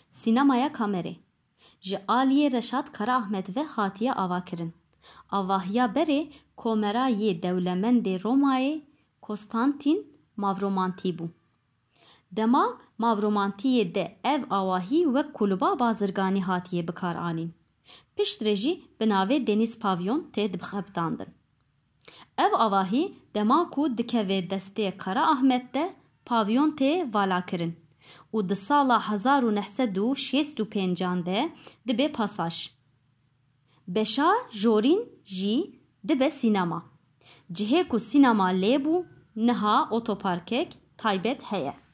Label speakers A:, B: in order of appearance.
A: Sinemaya kamerê. Ji aliyê Reşat Karaahmed ve hatiye avakirin. Avahiya berê komerayê dewlemendê Romayê Konstantin Mavromantî bû. Dema Mavromantiyê de ev awahî wek kuluba bazirganî hatiye bikar anîn. Piştre jî bi navê Deniz Pavyon tê dibixebitandin. Ev avahî dema ku dikeve destê Karaahmed de pavyon tê valakirin û di sala 1965 de dibe pasaj. Beşa jorîn jî dibe sînema. Cihê ku sînema lê bû niha otoparkek taybet heye.